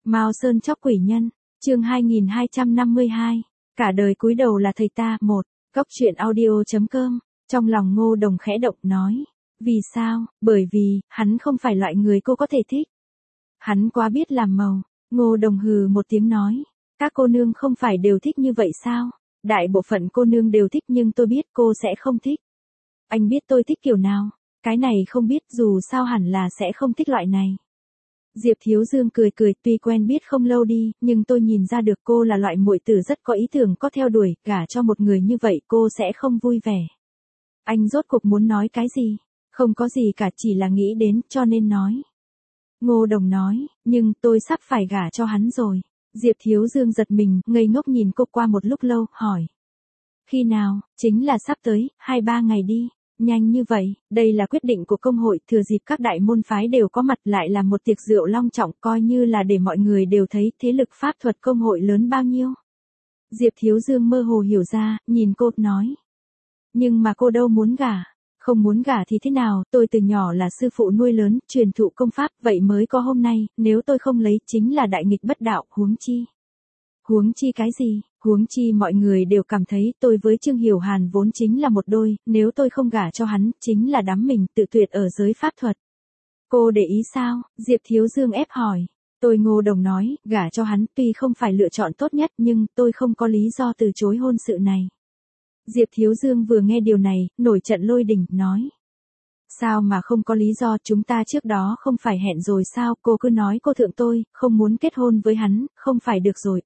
Mao Sơn chóc quỷ nhân, chương 2252, cả đời cúi đầu là thầy ta. Một, Cóc truyện audio.com, trong lòng Ngô Đồng khẽ động nói. Vì sao? Bởi vì, hắn không phải loại người cô có thể thích. Hắn quá biết làm màu. Ngô Đồng hừ một tiếng nói. Các cô nương không phải đều thích như vậy sao? Đại bộ phận cô nương đều thích nhưng tôi biết cô sẽ không thích. Anh biết tôi thích kiểu nào? Cái này không biết, dù sao hẳn là sẽ không thích loại này. Diệp Thiếu Dương cười cười, tuy quen biết không lâu đi, nhưng tôi nhìn ra được cô là loại muội tử rất có ý tưởng, có theo đuổi, gả cho một người như vậy cô sẽ không vui vẻ. Anh rốt cuộc muốn nói cái gì? Không có gì cả, chỉ là nghĩ đến, cho nên nói. Ngô Đồng nói, nhưng tôi sắp phải gả cho hắn rồi. Diệp Thiếu Dương giật mình, ngây ngốc nhìn cô qua một lúc lâu, hỏi. Khi nào? Chính là sắp tới, 2-3 ngày đi. Nhanh như vậy, đây là quyết định của công hội, thừa dịp các đại môn phái đều có mặt, lại là một tiệc rượu long trọng, coi như là để mọi người đều thấy thế lực pháp thuật công hội lớn bao nhiêu. Diệp Thiếu Dương mơ hồ hiểu ra, nhìn cô, nói. Nhưng mà cô đâu muốn gả. Không muốn gả thì thế nào, tôi từ nhỏ là sư phụ nuôi lớn, truyền thụ công pháp, vậy mới có hôm nay, nếu tôi không lấy chính là đại nghịch bất đạo, huống chi. Huống chi cái gì? Huống chi mọi người đều cảm thấy tôi với Trương Hiểu Hàn vốn chính là một đôi, nếu tôi không gả cho hắn, chính là đắm mình tự tuyệt ở giới pháp thuật. Cô để ý sao? Diệp Thiếu Dương ép hỏi. Tôi Ngô Đồng nói, gả cho hắn tuy không phải lựa chọn tốt nhất nhưng tôi không có lý do từ chối hôn sự này. Diệp Thiếu Dương vừa nghe điều này, nổi trận lôi đình, nói. Sao mà không có lý do, chúng ta trước đó không phải hẹn rồi sao, cô cứ nói cô thượng tôi, không muốn kết hôn với hắn, không phải được rồi.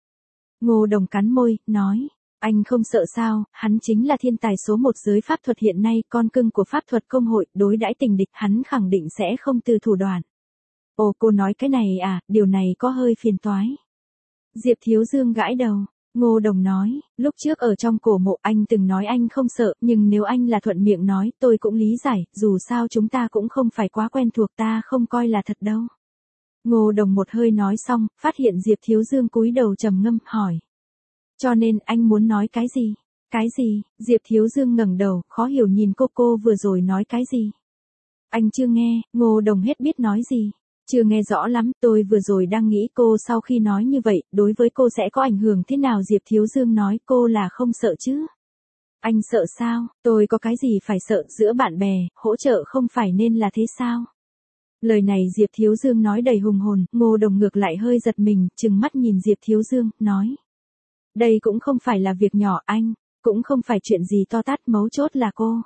Ngô Đồng cắn môi, nói. Anh không sợ sao, hắn chính là thiên tài số một giới pháp thuật hiện nay, con cưng của pháp thuật công hội, đối đãi tình địch, hắn khẳng định sẽ không từ thủ đoạn. Ồ, cô nói cái này à, điều này có hơi phiền toái. Diệp Thiếu Dương gãi đầu. Ngô Đồng nói, lúc trước ở trong cổ mộ anh từng nói anh không sợ, nhưng nếu anh là thuận miệng nói, tôi cũng lý giải, dù sao chúng ta cũng không phải quá quen thuộc, ta không coi là thật đâu. Ngô Đồng một hơi nói xong, phát hiện Diệp Thiếu Dương cúi đầu trầm ngâm, hỏi. Cho nên anh muốn nói cái gì? Cái gì? Diệp Thiếu Dương ngẩng đầu, khó hiểu nhìn cô vừa rồi nói cái gì? Anh chưa nghe, Ngô Đồng hết biết nói gì. Chưa nghe rõ lắm, tôi vừa rồi đang nghĩ cô sau khi nói như vậy, đối với cô sẽ có ảnh hưởng thế nào. Diệp Thiếu Dương nói, cô là không sợ chứ? Anh sợ sao? Tôi có cái gì phải sợ, giữa bạn bè, hỗ trợ không phải nên là thế sao? Lời này Diệp Thiếu Dương nói đầy hùng hồn, Ngô Đồng ngược lại hơi giật mình, trừng mắt nhìn Diệp Thiếu Dương, nói. Đây cũng không phải là việc nhỏ anh, cũng không phải chuyện gì to tát, mấu chốt là cô.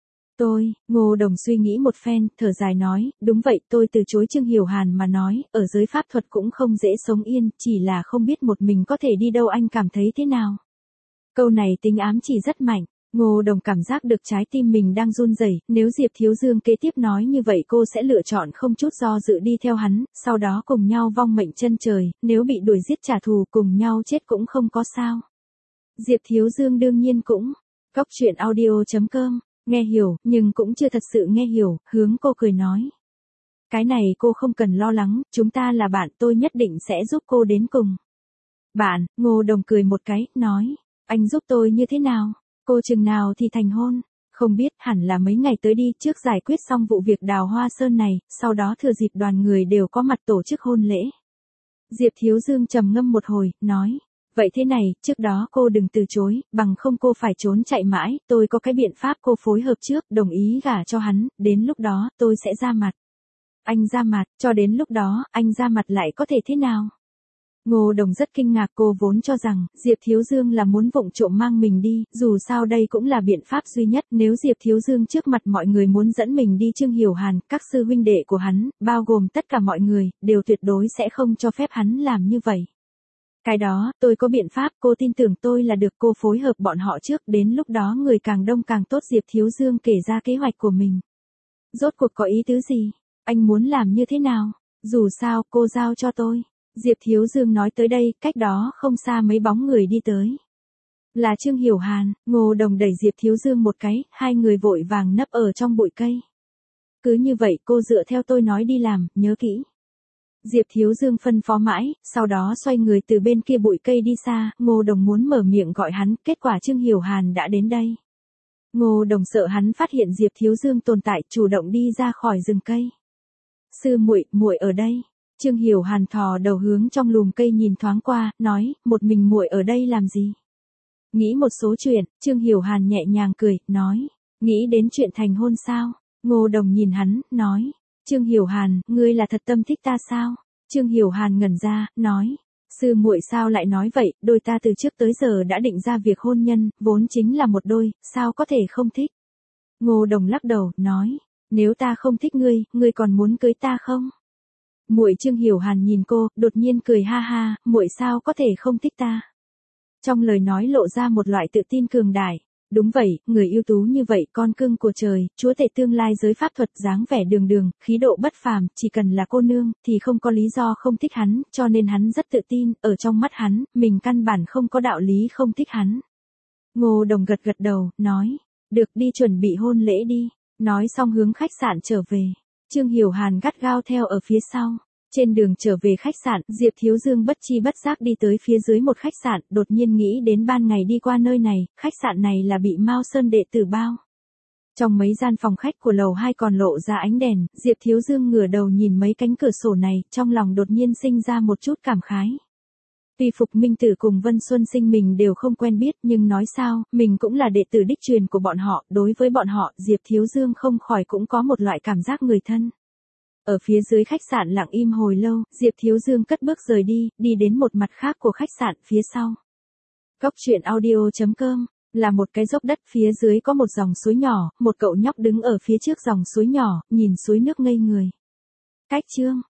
Ngô Đồng suy nghĩ một phen, thở dài nói, đúng vậy, tôi từ chối Trương Hiểu Hàn mà nói, ở giới pháp thuật cũng không dễ sống yên, chỉ là không biết một mình có thể đi đâu, anh cảm thấy thế nào? Câu này tính ám chỉ rất mạnh, Ngô Đồng cảm giác được trái tim mình đang run rẩy, nếu Diệp Thiếu Dương kế tiếp nói như vậy cô sẽ lựa chọn không chút do dự đi theo hắn, sau đó cùng nhau vong mệnh chân trời, nếu bị đuổi giết trả thù cùng nhau chết cũng không có sao. Diệp Thiếu Dương đương nhiên cũng, Cóc truyện audio.com. Nghe hiểu, nhưng cũng chưa thật sự nghe hiểu, hướng cô cười nói. Cái này cô không cần lo lắng, chúng ta là bạn, tôi nhất định sẽ giúp cô đến cùng. Bạn, Ngô Đồng cười một cái, nói. Anh giúp tôi như thế nào? Cô chừng nào thì thành hôn? Không biết, hẳn là mấy ngày tới đi, trước giải quyết xong vụ việc Đào Hoa Sơn này, sau đó thừa dịp đoàn người đều có mặt tổ chức hôn lễ. Diệp Thiếu Dương trầm ngâm một hồi, nói. Vậy thế này, trước đó cô đừng từ chối, bằng không cô phải trốn chạy mãi, tôi có cái biện pháp, cô phối hợp trước, đồng ý gả cho hắn, đến lúc đó, tôi sẽ ra mặt. Anh ra mặt, cho đến lúc đó, anh ra mặt lại có thể thế nào? Ngô Đồng rất kinh ngạc, cô vốn cho rằng, Diệp Thiếu Dương là muốn vụng trộm mang mình đi, dù sao đây cũng là biện pháp duy nhất, nếu Diệp Thiếu Dương trước mặt mọi người muốn dẫn mình đi Trương Hiểu Hàn, các sư huynh đệ của hắn, bao gồm tất cả mọi người, đều tuyệt đối sẽ không cho phép hắn làm như vậy. Cái đó, tôi có biện pháp, cô tin tưởng tôi là được, cô phối hợp bọn họ trước, đến lúc đó người càng đông càng tốt. Diệp Thiếu Dương kể ra kế hoạch của mình. Rốt cuộc có ý tứ gì? Anh muốn làm như thế nào? Dù sao, cô giao cho tôi. Diệp Thiếu Dương nói tới đây, cách đó không xa mấy bóng người đi tới. Là Trương Hiểu Hàn, Ngô Đồng đẩy Diệp Thiếu Dương một cái, hai người vội vàng nấp ở trong bụi cây. Cứ như vậy cô dựa theo tôi nói đi làm, nhớ kỹ. Diệp Thiếu Dương phân phó mãi, sau đó xoay người từ bên kia bụi cây đi xa, Ngô Đồng muốn mở miệng gọi hắn, kết quả Trương Hiểu Hàn đã đến đây. Ngô Đồng sợ hắn phát hiện Diệp Thiếu Dương tồn tại, chủ động đi ra khỏi rừng cây. Sư muội, muội ở đây. Trương Hiểu Hàn thò đầu hướng trong lùm cây nhìn thoáng qua, nói, một mình muội ở đây làm gì? Nghĩ một số chuyện, Trương Hiểu Hàn nhẹ nhàng cười, nói, nghĩ đến chuyện thành hôn sao? Ngô Đồng nhìn hắn, nói, Trương Hiểu Hàn, ngươi là thật tâm thích ta sao? Trương Hiểu Hàn ngẩn ra, nói, sư muội sao lại nói vậy, đôi ta từ trước tới giờ đã định ra việc hôn nhân, vốn chính là một đôi, sao có thể không thích? Ngô Đồng lắc đầu, nói, nếu ta không thích ngươi, ngươi còn muốn cưới ta không? Muội. Trương Hiểu Hàn nhìn cô, đột nhiên cười ha ha, muội sao có thể không thích ta? Trong lời nói lộ ra một loại tự tin cường đại. Đúng vậy, người ưu tú như vậy, con cưng của trời, chúa tể tương lai giới pháp thuật, dáng vẻ đường đường, khí độ bất phàm, chỉ cần là cô nương, thì không có lý do không thích hắn, cho nên hắn rất tự tin, ở trong mắt hắn, mình căn bản không có đạo lý không thích hắn. Ngô Đồng gật gật đầu, nói, được, đi chuẩn bị hôn lễ đi, nói xong hướng khách sạn trở về. Trương Hiểu Hàn gắt gao theo ở phía sau. Trên đường trở về khách sạn, Diệp Thiếu Dương bất chi bất giác đi tới phía dưới một khách sạn, đột nhiên nghĩ đến ban ngày đi qua nơi này, khách sạn này là bị Mao Sơn đệ tử bao. Trong mấy gian phòng khách của lầu 2 còn lộ ra ánh đèn, Diệp Thiếu Dương ngửa đầu nhìn mấy cánh cửa sổ này, trong lòng đột nhiên sinh ra một chút cảm khái. Tuy Phục Minh Tử cùng Vân Xuân Sinh mình đều không quen biết, nhưng nói sao, mình cũng là đệ tử đích truyền của bọn họ, đối với bọn họ, Diệp Thiếu Dương không khỏi cũng có một loại cảm giác người thân. Ở phía dưới khách sạn lặng im hồi lâu, Diệp Thiếu Dương cất bước rời đi, đi đến một mặt khác của khách sạn phía sau. Cốc truyện audio.com là một cái dốc đất, phía dưới có một dòng suối nhỏ, một cậu nhóc đứng ở phía trước dòng suối nhỏ, nhìn suối nước ngây người. Cách chương